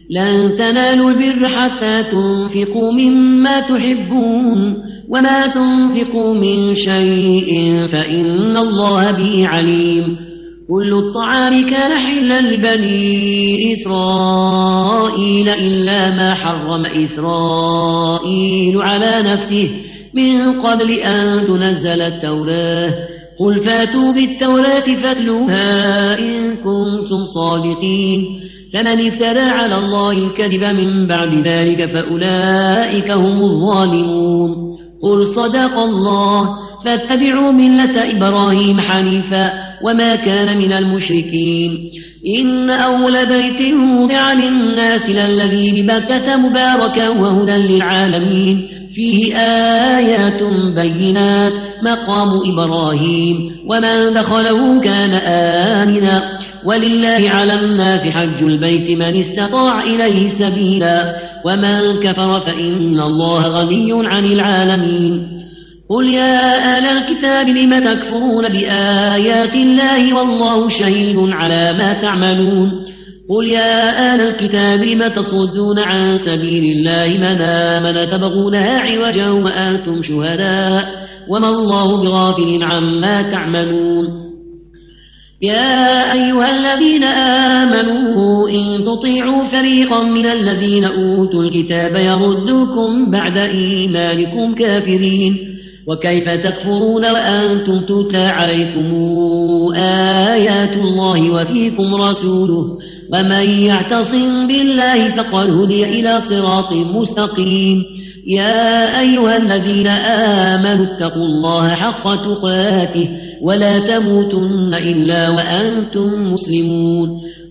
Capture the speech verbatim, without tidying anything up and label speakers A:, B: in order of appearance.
A: لن تنالوا البر حتى تنفقوا مما تحبون وما تنفقوا من شيء فإن الله به عليم كل الطعام كان حلا لبني إسرائيل إلا ما حرم إسرائيل على نفسه من قبل أن تنزل التوراة قل فاتوا بالتوراة فاتلوها إن كنتم صادقين فمن افترى على الله الكذب من بعد ذلك فأولئك هم الظالمون قل صدق الله فاتبعوا ملة إبراهيم حنيفا وما كان من المشركين إن أول بيت وضع للناس للذي ببكة مباركا وهدى للعالمين فيه آيات بينات مقام إبراهيم ومن دخله كان آمنا ولله على الناس حج البيت من استطاع إليه سبيلا ومن كفر فإن الله غني عن العالمين قل يا أهل الكتاب لم تكفرون بآيات الله والله شهيد على ما تعملون قل يا أهل الكتاب لم تصدون عن سبيل الله من آمن تبغونها عوجا وأنتم شهداء وما الله بغافل عما تعملون يا أيها الذين آمنوا إن تطيعوا فريقا من الذين أوتوا الكتاب يردوكم بعد إيمانكم كافرين وكيف تكفرون وأنتم تتلى عليكم آيات الله وفيكم رسوله ومن يعتصم بالله فقد هدي إلى صراط مستقيم يا أيها الذين آمنوا اتقوا الله حق تقاته ولا تموتن إلا وأنتم مسلمون